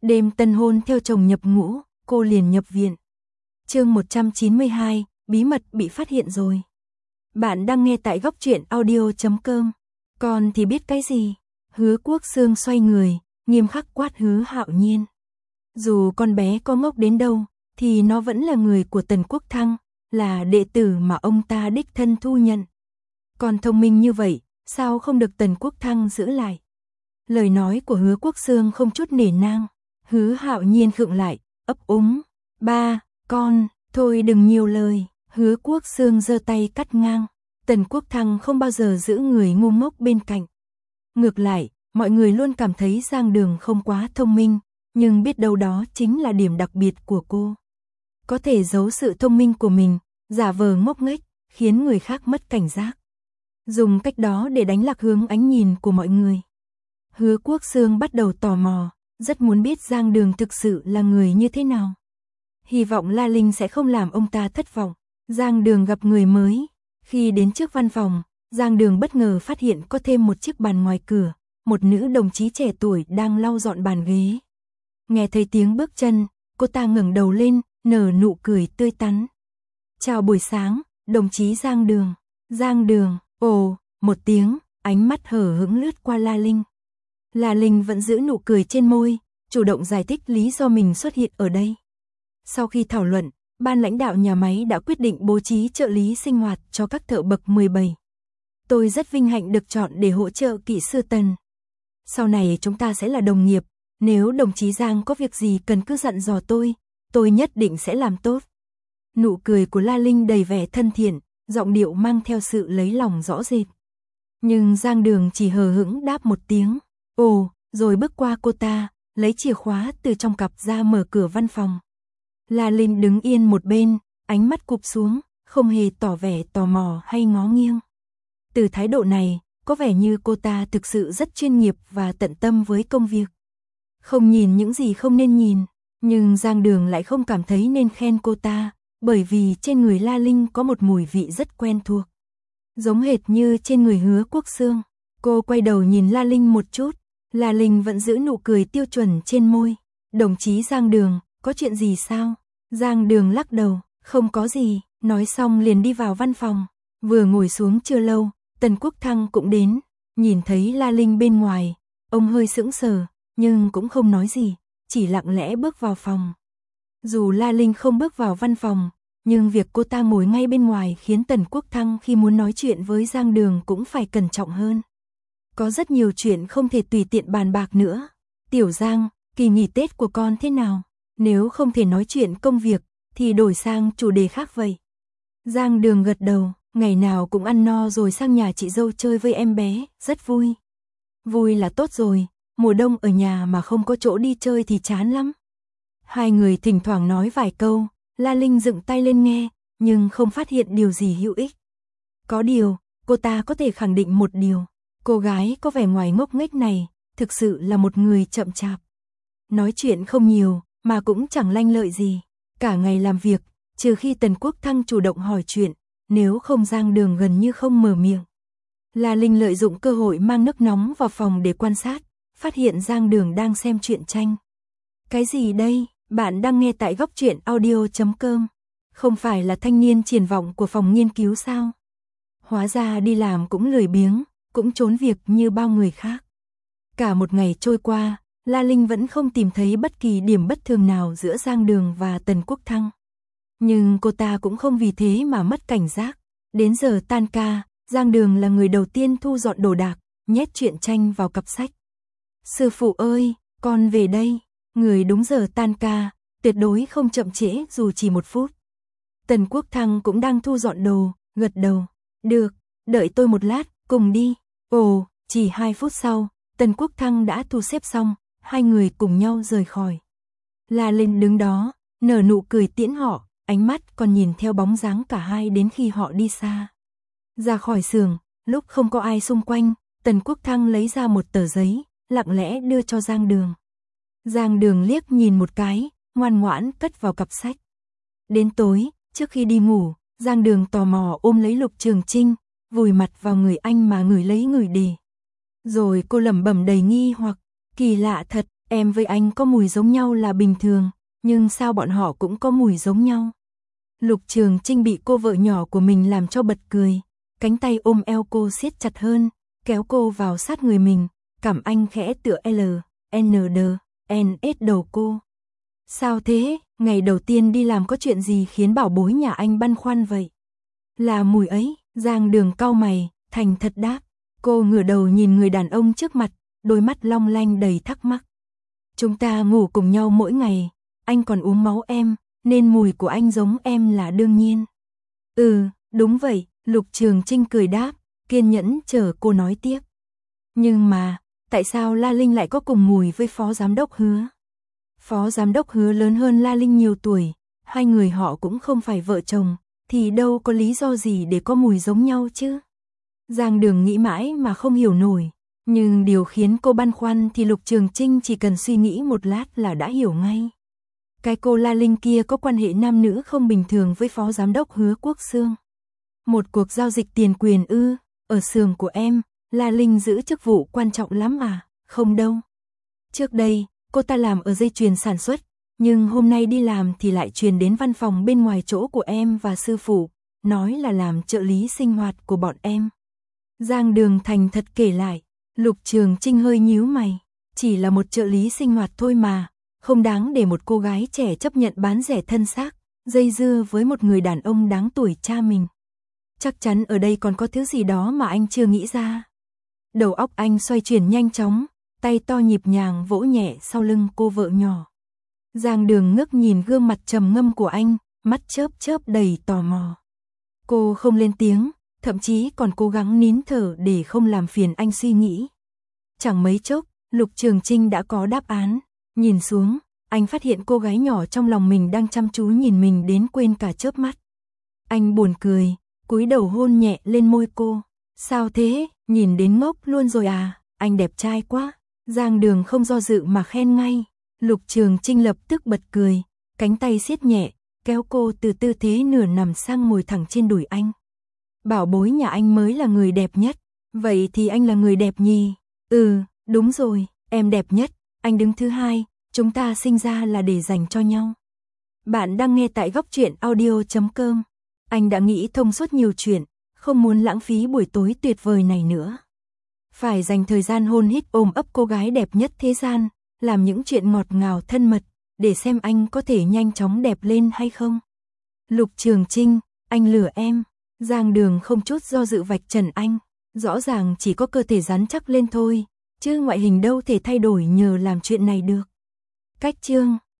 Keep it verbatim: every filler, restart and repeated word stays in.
Đêm tân hôn theo chồng nhập ngũ, cô liền nhập viện. Chương một trăm chín mươi hai, bí mật bị phát hiện rồi. Bạn đang nghe tại góc truyện audio chấm com. Con thì biết cái gì? Hứa Quốc Xương xoay người, nghiêm khắc quát Hứa Hạo Nhiên. Dù con bé có ngốc đến đâu, thì nó vẫn là người của Tần Quốc Thăng, là đệ tử mà ông ta đích thân thu nhận. Con thông minh như vậy, sao không được Tần Quốc Thăng giữ lại? Lời nói của Hứa Quốc Xương không chút nể nang. Hứa Hạo Nhiên khựng lại, ấp úng. Ba, con, thôi đừng nhiều lời. Hứa Quốc Xương giơ tay cắt ngang. Tần Quốc Thăng không bao giờ giữ người ngu ngốc bên cạnh. Ngược lại, mọi người luôn cảm thấy Giang Đường không quá thông minh, nhưng biết đâu đó chính là điểm đặc biệt của cô. Có thể giấu sự thông minh của mình, giả vờ ngốc nghếch, khiến người khác mất cảnh giác. Dùng cách đó để đánh lạc hướng ánh nhìn của mọi người. Hứa Quốc Xương bắt đầu tò mò, rất muốn biết Giang Đường thực sự là người như thế nào. Hy vọng La Linh sẽ không làm ông ta thất vọng. Giang Đường gặp người mới. Khi đến trước văn phòng, Giang Đường bất ngờ phát hiện có thêm một chiếc bàn ngoài cửa, một nữ đồng chí trẻ tuổi đang lau dọn bàn ghế. Nghe thấy tiếng bước chân, cô ta ngẩng đầu lên, nở nụ cười tươi tắn. Chào buổi sáng, đồng chí Giang Đường. Giang Đường, ồ, một tiếng, ánh mắt hở hững lướt qua La Linh. La Linh vẫn giữ nụ cười trên môi, chủ động giải thích lý do mình xuất hiện ở đây. Sau khi thảo luận, ban lãnh đạo nhà máy đã quyết định bố trí trợ lý sinh hoạt cho các thợ bậc mười bảy. Tôi rất vinh hạnh được chọn để hỗ trợ kỹ sư Tần. Sau này chúng ta sẽ là đồng nghiệp, nếu đồng chí Giang có việc gì cần cứ dặn dò tôi, tôi nhất định sẽ làm tốt. Nụ cười của La Linh đầy vẻ thân thiện, giọng điệu mang theo sự lấy lòng rõ rệt. Nhưng Giang Đường chỉ hờ hững đáp một tiếng, ồ, rồi bước qua cô ta, lấy chìa khóa từ trong cặp ra mở cửa văn phòng. La Linh đứng yên một bên, ánh mắt cụp xuống, không hề tỏ vẻ tò mò hay ngó nghiêng. Từ thái độ này, có vẻ như cô ta thực sự rất chuyên nghiệp và tận tâm với công việc. Không nhìn những gì không nên nhìn, nhưng Giang Đường lại không cảm thấy nên khen cô ta, bởi vì trên người La Linh có một mùi vị rất quen thuộc. Giống hệt như trên người Hứa Quốc Xương. Cô quay đầu nhìn La Linh một chút, La Linh vẫn giữ nụ cười tiêu chuẩn trên môi. Đồng chí Giang Đường, có chuyện gì sao? Giang Đường lắc đầu, không có gì, nói xong liền đi vào văn phòng. Vừa ngồi xuống chưa lâu, Tần Quốc Thăng cũng đến, nhìn thấy La Linh bên ngoài, ông hơi sững sờ, nhưng cũng không nói gì, chỉ lặng lẽ bước vào phòng. Dù La Linh không bước vào văn phòng, nhưng việc cô ta ngồi ngay bên ngoài khiến Tần Quốc Thăng khi muốn nói chuyện với Giang Đường cũng phải cẩn trọng hơn. Có rất nhiều chuyện không thể tùy tiện bàn bạc nữa. Tiểu Giang, kỳ nghỉ Tết của con thế nào? Nếu không thể nói chuyện công việc, thì đổi sang chủ đề khác vậy. Giang Đường gật đầu, ngày nào cũng ăn no rồi sang nhà chị dâu chơi với em bé, rất vui. Vui là tốt rồi, mùa đông ở nhà mà không có chỗ đi chơi thì chán lắm. Hai người thỉnh thoảng nói vài câu, La Linh dựng tay lên nghe, nhưng không phát hiện điều gì hữu ích. Có điều, cô ta có thể khẳng định một điều, cô gái có vẻ ngoài ngốc nghếch này, thực sự là một người chậm chạp. Nói chuyện không nhiều, mà cũng chẳng lanh lợi gì, cả ngày làm việc, trừ khi Tần Quốc Thăng chủ động hỏi chuyện, nếu không Giang Đường gần như không mở miệng. La Linh lợi dụng cơ hội mang nước nóng vào phòng để quan sát, phát hiện Giang Đường đang xem truyện tranh. Cái gì đây? Bạn đang nghe tại góc truyện audio chấm com. Không phải là thanh niên triển vọng của phòng nghiên cứu sao? Hóa ra đi làm cũng lười biếng, cũng trốn việc như bao người khác. Cả một ngày trôi qua, La Linh vẫn không tìm thấy bất kỳ điểm bất thường nào giữa Giang Đường và Tần Quốc Thăng. Nhưng cô ta cũng không vì thế mà mất cảnh giác. Đến giờ tan ca, Giang Đường là người đầu tiên thu dọn đồ đạc, nhét truyện tranh vào cặp sách. Sư phụ ơi, con về đây. Người đúng giờ tan ca, tuyệt đối không chậm trễ dù chỉ một phút. Tần Quốc Thăng cũng đang thu dọn đồ, gật đầu. Được, đợi tôi một lát, cùng đi. Ồ, chỉ hai phút sau, Tần Quốc Thăng đã thu xếp xong, hai người cùng nhau rời khỏi. La Linh đứng đó, nở nụ cười tiễn họ, ánh mắt còn nhìn theo bóng dáng cả hai đến khi họ đi xa. Ra khỏi xưởng, lúc không có ai xung quanh, Tần Quốc Thăng lấy ra một tờ giấy, lặng lẽ đưa cho Giang Đường. Giang Đường liếc nhìn một cái, ngoan ngoãn cất vào cặp sách. Đến tối, trước khi đi ngủ, Giang Đường tò mò ôm lấy Lục Trường Trinh, vùi mặt vào người anh mà ngửi lấy ngửi đề. Rồi cô lẩm bẩm đầy nghi hoặc, kỳ lạ thật, Em với anh có mùi giống nhau là bình thường, nhưng sao bọn họ cũng có mùi giống nhau? Lục Trường Trinh bị cô vợ nhỏ của mình làm cho bật cười, cánh tay ôm eo cô siết chặt hơn, kéo cô vào sát người mình, cảm anh khẽ tựa L, N D, N S đầu cô. Sao thế, ngày đầu tiên đi làm có chuyện gì khiến bảo bối nhà anh băn khoăn vậy? Là mùi ấy, Giang Đường cau mày, thành thật đáp. Cô ngửa đầu nhìn người đàn ông trước mặt, đôi mắt long lanh đầy thắc mắc. Chúng ta ngủ cùng nhau mỗi ngày, anh còn uống máu em, nên mùi của anh giống em là đương nhiên. Ừ, đúng vậy, Lục Trường Trinh cười đáp, kiên nhẫn chờ cô nói tiếp. Nhưng mà, tại sao La Linh lại có cùng mùi với Phó Giám đốc Hứa? Phó Giám đốc Hứa lớn hơn La Linh nhiều tuổi, hai người họ cũng không phải vợ chồng, thì đâu có lý do gì để có mùi giống nhau chứ? Giang Đường nghĩ mãi mà không hiểu nổi, nhưng điều khiến cô băn khoăn thì Lục Trường Trinh chỉ cần suy nghĩ một lát là đã hiểu ngay. Cái cô La Linh kia có quan hệ nam nữ không bình thường với Phó Giám đốc Hứa Quốc Xương. Một cuộc giao dịch tiền quyền ư, ở xưởng của em, La Linh giữ chức vụ quan trọng lắm à, không đâu. Trước đây, cô ta làm ở dây chuyền sản xuất, nhưng hôm nay đi làm thì lại truyền đến văn phòng bên ngoài chỗ của em và sư phụ, nói là làm trợ lý sinh hoạt của bọn em. Giang Đường thành thật kể lại, Lục Trường Trinh hơi nhíu mày, chỉ là một trợ lý sinh hoạt thôi mà, không đáng để một cô gái trẻ chấp nhận bán rẻ thân xác, dây dưa với một người đàn ông đáng tuổi cha mình. Chắc chắn ở đây còn có thứ gì đó mà anh chưa nghĩ ra. Đầu óc anh xoay chuyển nhanh chóng, tay to nhịp nhàng vỗ nhẹ sau lưng cô vợ nhỏ. Giang Đường ngước nhìn gương mặt trầm ngâm của anh, mắt chớp chớp đầy tò mò. Cô không lên tiếng, thậm chí còn cố gắng nín thở để không làm phiền anh suy nghĩ. Chẳng mấy chốc, Lục Trường Trinh đã có đáp án. Nhìn xuống, anh phát hiện cô gái nhỏ trong lòng mình đang chăm chú nhìn mình đến quên cả chớp mắt. Anh buồn cười, cúi đầu hôn nhẹ lên môi cô. Sao thế, nhìn đến ngốc luôn rồi à, anh đẹp trai quá. Giang Đường không do dự mà khen ngay. Lục Trường Trinh lập tức bật cười, cánh tay siết nhẹ, kéo cô từ tư thế nửa nằm sang ngồi thẳng trên đùi anh. Bảo bối nhà anh mới là người đẹp nhất, vậy thì anh là người đẹp nhì. Ừ, đúng rồi, em đẹp nhất, anh đứng thứ hai, chúng ta sinh ra là để dành cho nhau. Bạn đang nghe tại góc truyện audio chấm com. Anh đã nghĩ thông suốt nhiều chuyện, không muốn lãng phí buổi tối tuyệt vời này nữa. Phải dành thời gian hôn hít ôm ấp cô gái đẹp nhất thế gian, làm những chuyện ngọt ngào thân mật, để xem anh có thể nhanh chóng đẹp lên hay không. Lục Trường Trinh, anh lừa em. Giang Đường không chút do dự vạch trần anh, rõ ràng chỉ có cơ thể rắn chắc lên thôi, chứ ngoại hình đâu thể thay đổi nhờ làm chuyện này được. Cách chương